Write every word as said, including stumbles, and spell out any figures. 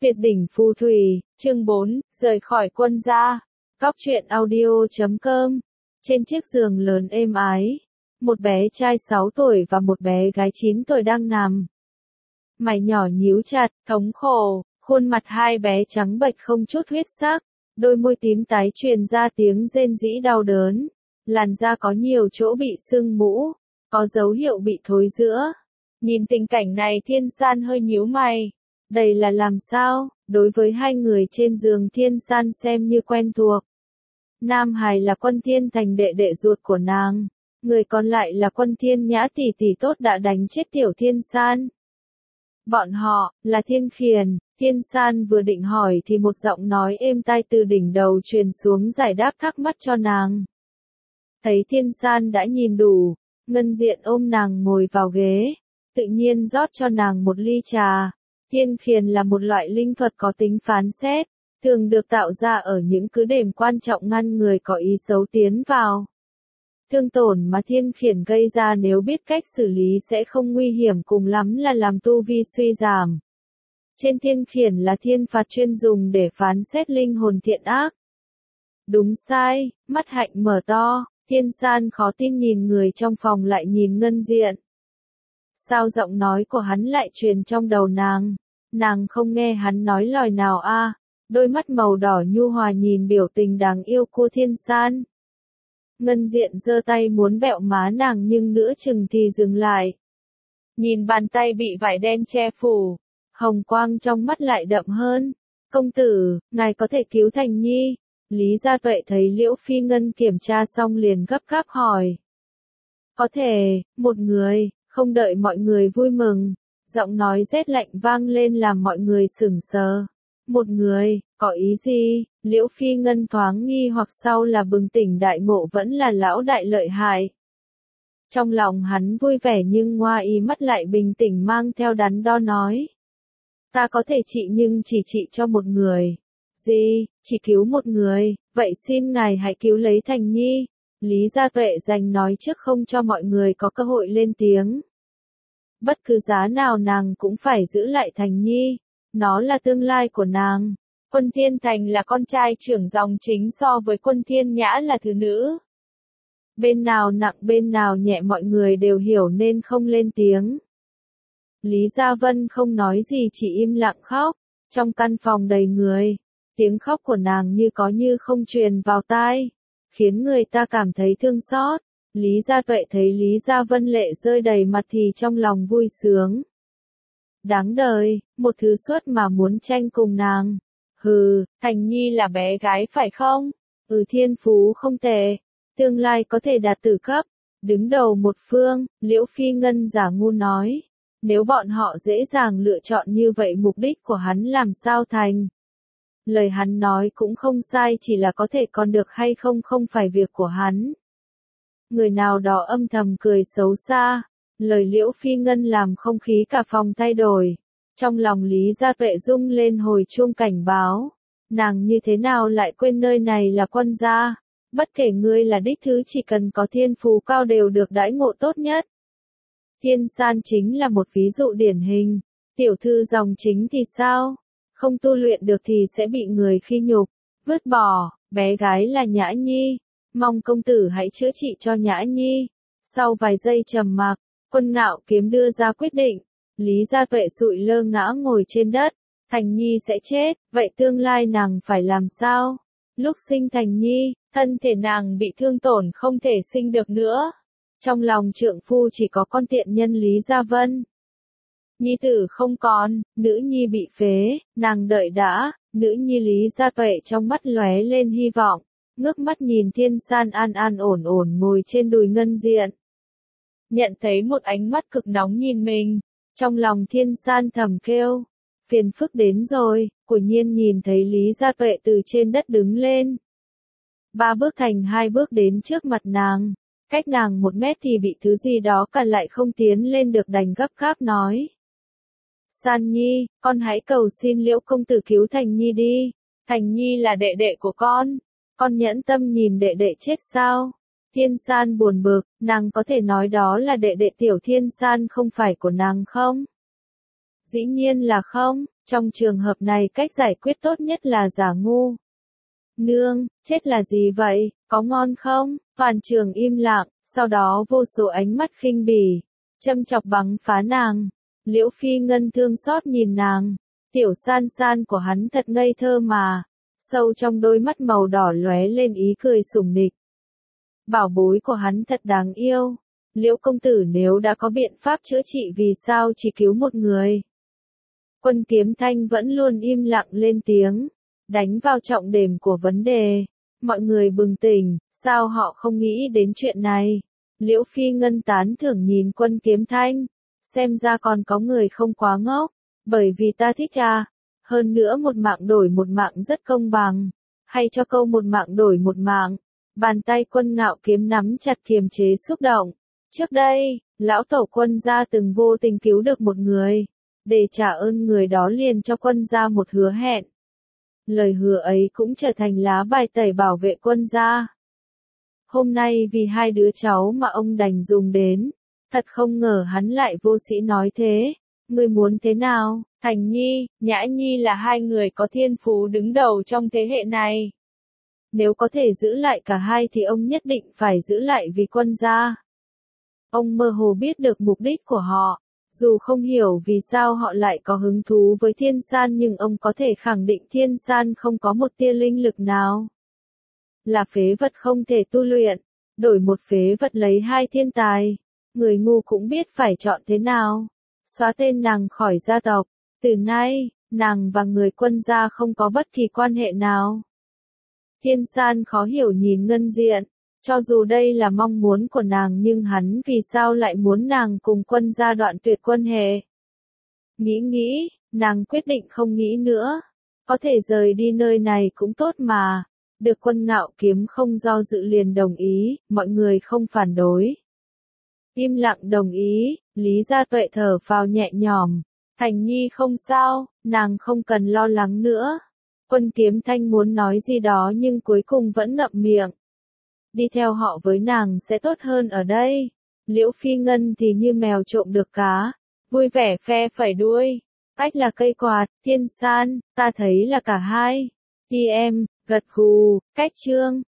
Tuyệt đỉnh phù thủy, chương bốn, rời khỏi quân gia. Góc truyện audio chấm com. Trên chiếc giường lớn êm ái, một bé trai sáu tuổi và một bé gái chín tuổi đang nằm. Mày nhỏ nhíu chặt, thống khổ, khuôn mặt hai bé trắng bệch không chút huyết sắc, đôi môi tím tái truyền ra tiếng rên rỉ đau đớn. Làn da có nhiều chỗ bị sưng mũ, có dấu hiệu bị thối rữa. Nhìn tình cảnh này Thiên San hơi nhíu mày. Đây là làm sao? Đối với hai người trên giường Thiên San xem như quen thuộc. Nam Hải là Quân Thiên Thành đệ đệ ruột của nàng. Người còn lại là Quân Thiên Nhã tỷ tỷ tốt đã đánh chết Tiểu Thiên San. Bọn họ, là Thiên Khiển. Thiên San vừa định hỏi thì một giọng nói êm tai từ đỉnh đầu truyền xuống giải đáp thắc mắc cho nàng. Thấy Thiên San đã nhìn đủ, Ngân Diện ôm nàng ngồi vào ghế, tự nhiên rót cho nàng một ly trà. Thiên Khiển là một loại linh thuật có tính phán xét, thường được tạo ra ở những cứ điểm quan trọng ngăn người có ý xấu tiến vào. Thương tổn mà Thiên Khiển gây ra nếu biết cách xử lý sẽ không nguy hiểm, cùng lắm là làm tu vi suy giảm. Trên Thiên Khiển là thiên phạt chuyên dùng để phán xét linh hồn thiện ác. Đúng sai, mắt Hạnh mở to, Thiên San khó tin nhìn người trong phòng lại nhìn Ngân Diện. Sao giọng nói của hắn lại truyền trong đầu nàng? Nàng không nghe hắn nói lời nào a? À? Đôi mắt màu đỏ nhu hòa nhìn biểu tình đáng yêu của Thiên San. Ngân Diện giơ tay muốn bẹo má nàng nhưng nửa chừng thì dừng lại. Nhìn bàn tay bị vải đen che phủ, hồng quang trong mắt lại đậm hơn. Công tử, ngài có thể cứu Thành Nhi? Lý Gia Tuệ thấy Liễu Phi Ngân kiểm tra xong liền gấp gáp hỏi. Có thể, một người, không đợi mọi người vui mừng. Giọng nói rét lạnh vang lên làm mọi người sửng sờ. Một người, có ý gì? Liễu Phi Ngân thoáng nghi hoặc sau là bừng tỉnh đại ngộ vẫn là lão đại lợi hại. Trong lòng hắn vui vẻ nhưng ngoa ý mắt lại bình tĩnh mang theo đắn đo nói. Ta có thể trị nhưng chỉ trị cho một người. Gì, chỉ cứu một người, vậy xin ngài hãy cứu lấy Thành Nhi. Lý Gia Tuệ dành nói trước không cho mọi người có cơ hội lên tiếng. Bất cứ giá nào nàng cũng phải giữ lại Thành Nhi, nó là tương lai của nàng. Quân Thiên Thành là con trai trưởng dòng chính so với Quân Thiên Nhã là thứ nữ. Bên nào nặng bên nào nhẹ mọi người đều hiểu nên không lên tiếng. Lý Gia Vân không nói gì chỉ im lặng khóc, trong căn phòng đầy người, tiếng khóc của nàng như có như không truyền vào tai, khiến người ta cảm thấy thương xót. Lý Gia Tuệ thấy Lý Gia Vân lệ rơi đầy mặt thì trong lòng vui sướng. Đáng đời, một thứ suốt mà muốn tranh cùng nàng. Hừ, Thành Nhi là bé gái phải không? Ừ, thiên phú không tệ, tương lai có thể đạt tử cấp, đứng đầu một phương. Liễu Phi Ngân giả ngu nói. Nếu bọn họ dễ dàng lựa chọn như vậy mục đích của hắn làm sao thành? Lời hắn nói cũng không sai, chỉ là có thể còn được hay không không phải việc của hắn. Người nào đó âm thầm cười xấu xa, lời Liễu Phi Ngân làm không khí cả phòng thay đổi. Trong lòng Lý Gia Tuệ rung lên hồi chuông cảnh báo. Nàng như thế nào lại quên nơi này là quân gia? Bất kể ngươi là đích thứ chỉ cần có thiên phú cao đều được đãi ngộ tốt nhất. Thiên San chính là một ví dụ điển hình. Tiểu thư dòng chính thì sao? Không tu luyện được thì sẽ bị người khi nhục, vứt bỏ. Bé gái là Nhã Nhi, mong công tử hãy chữa trị cho Nhã Nhi. Sau vài giây trầm mặc, Quân Ngạo Kiếm đưa ra quyết định. Lý Gia Tuệ sụi lơ ngã ngồi trên đất. Thành Nhi sẽ chết, vậy tương lai nàng phải làm sao? Lúc sinh Thành Nhi, thân thể nàng bị thương tổn không thể sinh được nữa. Trong lòng trượng phu chỉ có con tiện nhân Lý Gia Vân. Nhi tử không còn, nữ nhi bị phế, nàng đợi đã. Nữ nhi Lý Gia Tuệ trong mắt lóe lên hy vọng, ngước mắt nhìn Thiên San an an ổn ổn ngồi trên đùi Ngân Diện. Nhận thấy một ánh mắt cực nóng nhìn mình, trong lòng Thiên San thầm kêu, phiền phức đến rồi. Quả nhiên nhìn thấy Lý Gia Tuệ từ trên đất đứng lên. Ba bước thành hai bước đến trước mặt nàng, cách nàng một mét thì bị thứ gì đó cản lại không tiến lên được, đành gấp gáp nói. San Nhi, con hãy cầu xin Liễu công tử cứu Thành Nhi đi. Thành Nhi là đệ đệ của con. Con nhẫn tâm nhìn đệ đệ chết sao? Thiên San buồn bực, nàng có thể nói đó là đệ đệ Tiểu Thiên San không phải của nàng không? Dĩ nhiên là không, Trong trường hợp này cách giải quyết tốt nhất là giả ngu. Nương, chết là gì vậy, có ngon không? Toàn trường im lặng, sau đó vô số ánh mắt khinh bỉ, châm chọc bắn phá nàng. Liễu Phi Ngân thương xót nhìn nàng, tiểu san san của hắn thật ngây thơ mà, sâu trong đôi mắt màu đỏ lóe lên ý cười sủng nịch. Bảo bối của hắn thật đáng yêu, Liễu công tử nếu đã có biện pháp chữa trị vì sao chỉ cứu một người. Quân Kiếm Thanh vẫn luôn im lặng lên tiếng, đánh vào trọng điểm của vấn đề. Mọi người bừng tỉnh, sao họ không nghĩ đến chuyện này? Liễu Phi Ngân tán thưởng nhìn Quân Kiếm Thanh, xem ra còn có người không quá ngốc, bởi vì ta thích à, hơn nữa một mạng đổi một mạng rất công bằng, hay cho câu một mạng đổi một mạng. Bàn tay Quân Ngạo Kiếm nắm chặt kiềm chế xúc động. Trước đây, lão tổ Quân gia từng vô tình cứu được một người, để trả ơn người đó liền cho Quân gia một hứa hẹn. Lời hứa ấy cũng trở thành lá bài tẩy bảo vệ Quân gia. Hôm nay vì hai đứa cháu mà ông đành dùng đến, thật không ngờ hắn lại vô sĩ nói thế. Ngươi muốn thế nào? Thành Nhi, Nhã Nhi là hai người có thiên phú đứng đầu trong thế hệ này. Nếu có thể giữ lại cả hai thì ông nhất định phải giữ lại vì Quân gia. Ông mơ hồ biết được mục đích của họ, dù không hiểu vì sao họ lại có hứng thú với Thiên San nhưng ông có thể khẳng định Thiên San không có một tia linh lực nào. Là phế vật không thể tu luyện, đổi một phế vật lấy hai thiên tài, người ngu cũng biết phải chọn thế nào. Xóa tên nàng khỏi gia tộc, từ nay, nàng và người Quân gia không có bất kỳ quan hệ nào. Thiên San khó hiểu nhìn Ngân Diện, cho dù đây là mong muốn của nàng nhưng hắn vì sao lại muốn nàng cùng Quân gia đoạn tuyệt quan hệ. Nghĩ nghĩ, nàng quyết định không nghĩ nữa, có thể rời đi nơi này cũng tốt mà. Được Quân Ngạo Kiếm không do dự liền đồng ý, mọi người không phản đối. Im lặng đồng ý, Lý Gia Tuệ thở phào nhẹ nhõm. Thành Nhi không sao, nàng không cần lo lắng nữa. Quân Kiếm Thanh muốn nói gì đó nhưng cuối cùng vẫn ngậm miệng. Đi theo họ với nàng sẽ tốt hơn ở đây. Liễu Phi Ngân thì như mèo trộm được cá, vui vẻ phe phẩy đuôi. Ách là cây quạt, Thiên San, ta thấy là cả hai. Đi em, gật gù, cách chương.